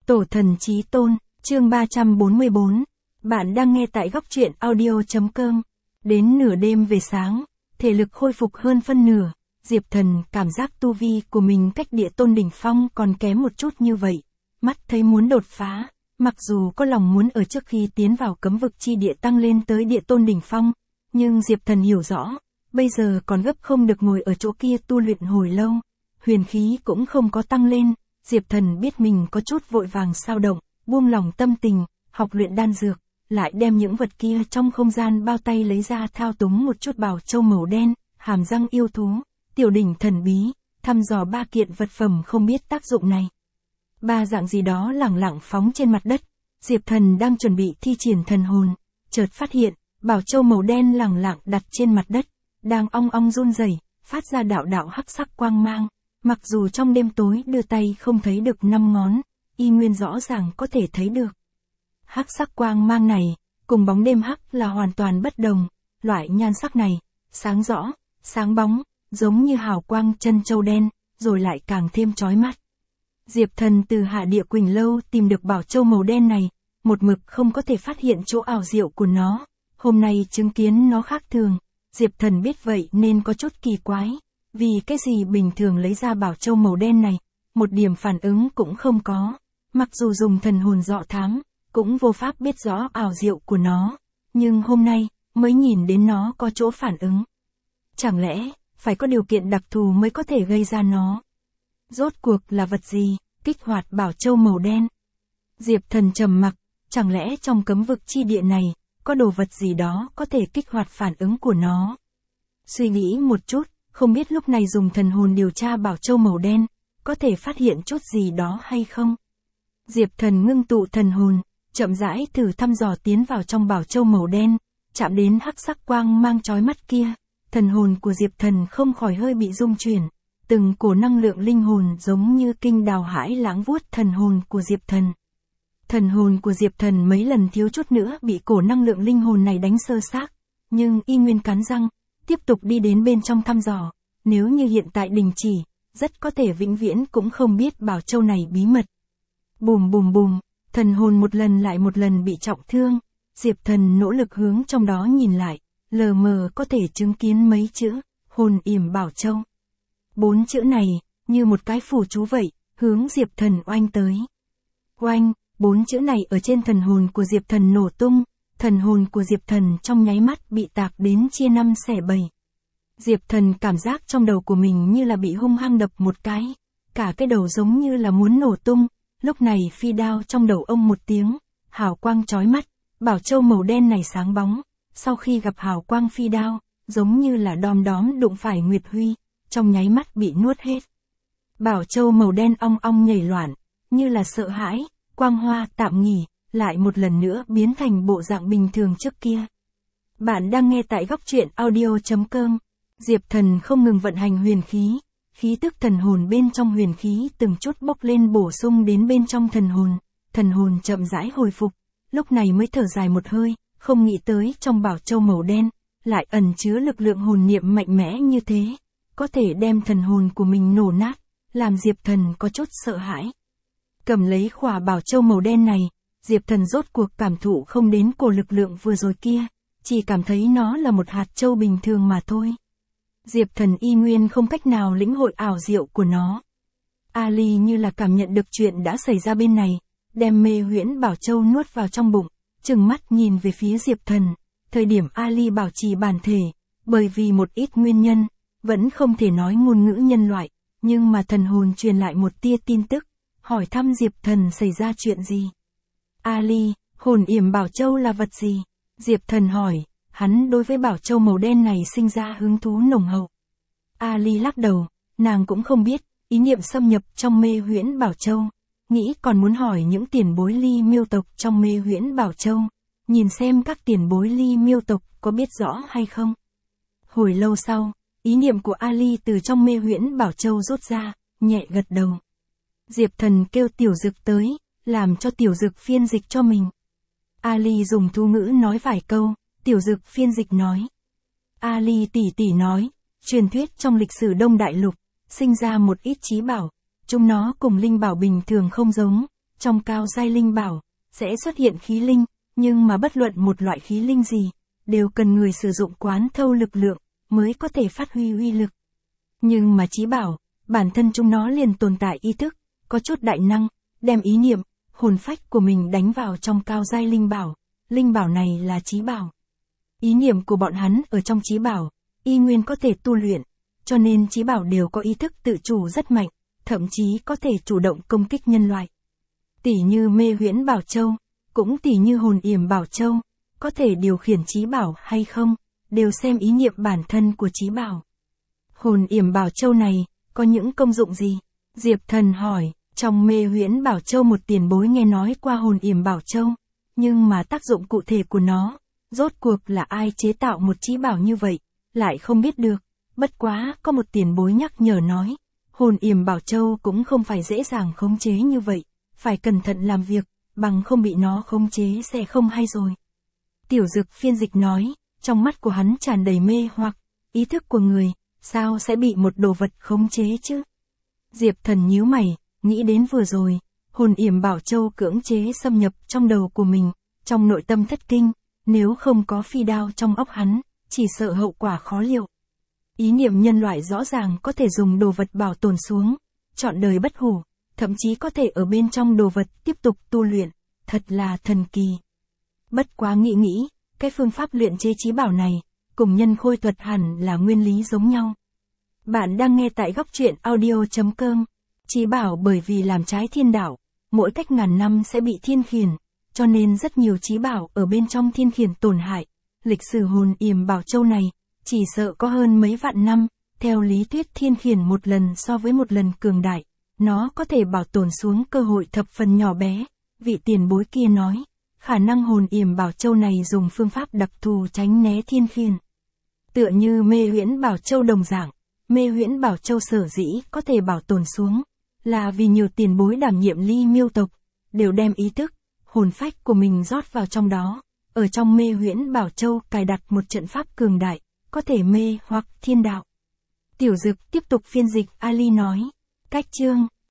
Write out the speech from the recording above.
Tổ thần chí tôn, chương 344. Bạn đang nghe tại góc truyện audio.com. Đến nửa đêm về sáng, thể lực khôi phục hơn phân nửa, Diệp Thần cảm giác tu vi của mình cách địa tôn đỉnh phong còn kém một chút như vậy. Mắt thấy muốn đột phá, mặc dù có lòng muốn ở trước khi tiến vào cấm vực chi địa tăng lên tới địa tôn đỉnh phong, nhưng Diệp Thần hiểu rõ, bây giờ còn gấp không được ngồi ở chỗ kia tu luyện hồi lâu. Huyền khí cũng không có tăng lên, Diệp Thần biết mình có chút vội vàng xao động, buông lòng tâm tình, học luyện đan dược, lại đem những vật kia trong không gian bao tay lấy ra thao túng một chút bảo châu màu đen, hàm răng yêu thú, tiểu đỉnh thần bí, thăm dò 3 kiện vật phẩm không biết tác dụng này. 3 dạng gì đó lẳng lặng phóng trên mặt đất, Diệp Thần đang chuẩn bị thi triển thần hồn, chợt phát hiện, bảo châu màu đen lẳng lặng đặt trên mặt đất, đang ong ong run rẩy, phát ra đạo đạo hắc sắc quang mang. Mặc dù trong đêm tối đưa tay không thấy được 5 ngón, y nguyên rõ ràng có thể thấy được. Hắc sắc quang mang này, cùng bóng đêm hắc là hoàn toàn bất đồng, loại nhan sắc này, sáng rõ, sáng bóng, giống như hào quang chân châu đen, rồi lại càng thêm chói mắt. Diệp Thần từ Hạ Địa Quỳnh Lâu tìm được bảo châu màu đen này, một mực không có thể phát hiện chỗ ảo diệu của nó, hôm nay chứng kiến nó khác thường, Diệp Thần biết vậy nên có chút kỳ quái. Vì cái gì bình thường lấy ra bảo châu màu đen này, một điểm phản ứng cũng không có, mặc dù dùng thần hồn dọ thám, cũng vô pháp biết rõ ảo diệu của nó, nhưng hôm nay, mới nhìn đến nó có chỗ phản ứng. Chẳng lẽ, phải có điều kiện đặc thù mới có thể gây ra nó? Rốt cuộc là vật gì, kích hoạt bảo châu màu đen? Diệp Thần trầm mặc, chẳng lẽ trong cấm vực chi địa này, có đồ vật gì đó có thể kích hoạt phản ứng của nó? Suy nghĩ một chút. Không biết lúc này dùng thần hồn điều tra bảo châu màu đen, có thể phát hiện chút gì đó hay không? Diệp Thần ngưng tụ thần hồn, chậm rãi thử thăm dò tiến vào trong bảo châu màu đen, chạm đến hắc sắc quang mang chói mắt kia, thần hồn của Diệp Thần không khỏi hơi bị rung chuyển, từng cổ năng lượng linh hồn giống như kinh đào hải lãng vuốt thần hồn của Diệp Thần. Thần hồn của Diệp Thần mấy lần thiếu chút nữa bị cổ năng lượng linh hồn này đánh sơ xác, nhưng y nguyên cắn răng, tiếp tục đi đến bên trong thăm dò, nếu như hiện tại đình chỉ, rất có thể vĩnh viễn cũng không biết bảo châu này bí mật. Bùm bùm bùm, thần hồn một lần lại một lần bị trọng thương, Diệp Thần nỗ lực hướng trong đó nhìn lại, lờ mờ có thể chứng kiến mấy chữ, hồn yểm bảo châu. 4 chữ này, như một cái phù chú vậy, hướng Diệp Thần oanh tới. Oanh, 4 chữ này ở trên thần hồn của Diệp Thần nổ tung. Thần hồn của Diệp Thần trong nháy mắt bị tạc đến chia 5 xẻ 7. Diệp Thần cảm giác trong đầu của mình như là bị hung hăng đập một cái, cả cái đầu giống như là muốn nổ tung, lúc này phi đao trong đầu ông một tiếng, hào quang chói mắt, bảo châu màu đen này sáng bóng, sau khi gặp hào quang phi đao, giống như là đom đóm đụng phải Nguyệt Huy, trong nháy mắt bị nuốt hết. Bảo châu màu đen ong ong nhảy loạn, như là sợ hãi, quang hoa tạm nghỉ, lại một lần nữa biến thành bộ dạng bình thường trước kia. Bạn đang nghe tại góc truyện audio.com. Diệp Thần không ngừng vận hành huyền khí, khí tức thần hồn bên trong huyền khí từng chút bốc lên bổ sung đến bên trong thần hồn chậm rãi hồi phục, lúc này mới thở dài một hơi, không nghĩ tới trong bảo châu màu đen, lại ẩn chứa lực lượng hồn niệm mạnh mẽ như thế, có thể đem thần hồn của mình nổ nát, làm Diệp Thần có chút sợ hãi. Cầm lấy khỏa bảo châu màu đen này, Diệp Thần rốt cuộc cảm thụ không đến cổ lực lượng vừa rồi kia, chỉ cảm thấy nó là một hạt châu bình thường mà thôi. Diệp Thần y nguyên không cách nào lĩnh hội ảo diệu của nó. Ali như là cảm nhận được chuyện đã xảy ra bên này, đem mê huyễn bảo châu nuốt vào trong bụng, trừng mắt nhìn về phía Diệp Thần. Thời điểm Ali bảo trì bản thể, bởi vì một ít nguyên nhân, vẫn không thể nói ngôn ngữ nhân loại, nhưng mà thần hồn truyền lại một tia tin tức, hỏi thăm Diệp Thần xảy ra chuyện gì. Ali, hồn yểm bảo châu là vật gì? Diệp Thần hỏi, hắn đối với bảo châu màu đen này sinh ra hứng thú nồng hậu. Ali lắc đầu, nàng cũng không biết, ý niệm xâm nhập trong mê huyễn bảo châu, nghĩ còn muốn hỏi những tiền bối Ly Miêu tộc trong mê huyễn bảo châu, nhìn xem các tiền bối Ly Miêu tộc có biết rõ hay không. Hồi lâu sau, ý niệm của Ali từ trong mê huyễn bảo châu rút ra, nhẹ gật đầu. Diệp Thần kêu Tiểu Dực tới, làm cho Tiểu Dực phiên dịch cho mình. Ali dùng thú ngữ nói vài câu, Tiểu Dực phiên dịch nói. Ali tỷ tỷ nói, truyền thuyết trong lịch sử Đông Đại Lục, sinh ra một ít trí bảo, chúng nó cùng linh bảo bình thường không giống, trong cao giai linh bảo, sẽ xuất hiện khí linh, nhưng mà bất luận một loại khí linh gì, đều cần người sử dụng quán thâu lực lượng, mới có thể phát huy uy lực. Nhưng mà chí bảo, bản thân chúng nó liền tồn tại ý thức, có chút đại năng, đem ý niệm, hồn phách của mình đánh vào trong cao giai linh bảo này là chí bảo. Ý niệm của bọn hắn ở trong chí bảo, y nguyên có thể tu luyện, cho nên chí bảo đều có ý thức tự chủ rất mạnh, thậm chí có thể chủ động công kích nhân loại. Tỷ như Mê Huyễn Bảo Châu, cũng tỷ như Hồn Yểm Bảo Châu, có thể điều khiển chí bảo hay không, đều xem ý niệm bản thân của chí bảo. Hồn Yểm Bảo Châu này, có những công dụng gì? Diệp Thần hỏi, trong Mê Huyễn Bảo Châu một tiền bối nghe nói qua Hồn Yểm Bảo Châu, nhưng mà tác dụng cụ thể của nó, rốt cuộc là ai chế tạo một chí bảo như vậy, lại không biết được. Bất quá, có một tiền bối nhắc nhở nói, Hồn Yểm Bảo Châu cũng không phải dễ dàng khống chế như vậy, phải cẩn thận làm việc, bằng không bị nó khống chế sẽ không hay rồi. Tiểu Dực phiên dịch nói, trong mắt của hắn tràn đầy mê hoặc, ý thức của người, sao sẽ bị một đồ vật khống chế chứ? Diệp Thần nhíu mày, nghĩ đến vừa rồi, Hồn Yểm Bảo Châu cưỡng chế xâm nhập trong đầu của mình, trong nội tâm thất kinh, nếu không có phi đao trong óc hắn, chỉ sợ hậu quả khó liệu. Ý niệm nhân loại rõ ràng có thể dùng đồ vật bảo tồn xuống, trọn đời bất hủ, thậm chí có thể ở bên trong đồ vật tiếp tục tu luyện, thật là thần kỳ. Bất quá nghĩ, cái phương pháp luyện chế chí bảo này, cùng nhân khôi thuật hẳn là nguyên lý giống nhau. Bạn đang nghe tại góc truyện audio.com. Chí bảo bởi vì làm trái thiên đạo, mỗi cách ngàn năm sẽ bị thiên khiển, cho nên rất nhiều chí bảo ở bên trong thiên khiển tổn hại. Lịch sử Hồn Yểm Bảo Châu này, chỉ sợ có hơn mấy vạn năm, theo lý thuyết thiên khiển một lần so với một lần cường đại, nó có thể bảo tồn xuống cơ hội thập phần nhỏ bé. Vị tiền bối kia nói, khả năng Hồn Yểm Bảo Châu này dùng phương pháp đặc thù tránh né thiên khiển. Tựa như Mê Huyễn Bảo Châu đồng dạng, Mê Huyễn Bảo Châu sở dĩ có thể bảo tồn xuống, là vì nhiều tiền bối đảm nhiệm ly miêu tộc, đều đem ý thức, hồn phách của mình rót vào trong đó, ở trong Mê Huyễn Bảo Châu cài đặt một trận pháp cường đại, có thể mê hoặc thiên đạo. Tiểu Dực tiếp tục phiên dịch Ali nói, cách chương